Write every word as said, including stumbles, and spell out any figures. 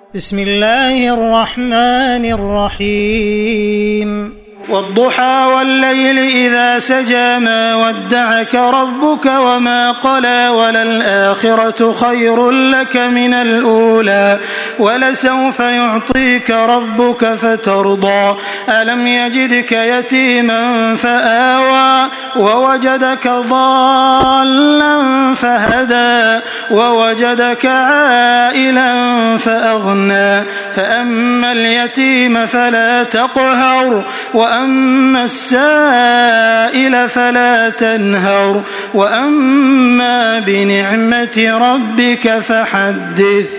بسم الله الرحمن الرحيم والضحى والليل إذا سجى ما ودعك ربك وما قلى وللآخرة خير لك من الأولى ولسوف يعطيك ربك فترضى ألم يجدك يتيما فآوى ووجدك ضالا فهدى ووجدك عائلا فأغنى فأما اليتيم فلا تقهر وأما السائل فلا تنهر وأما بنعمة ربك فحدث.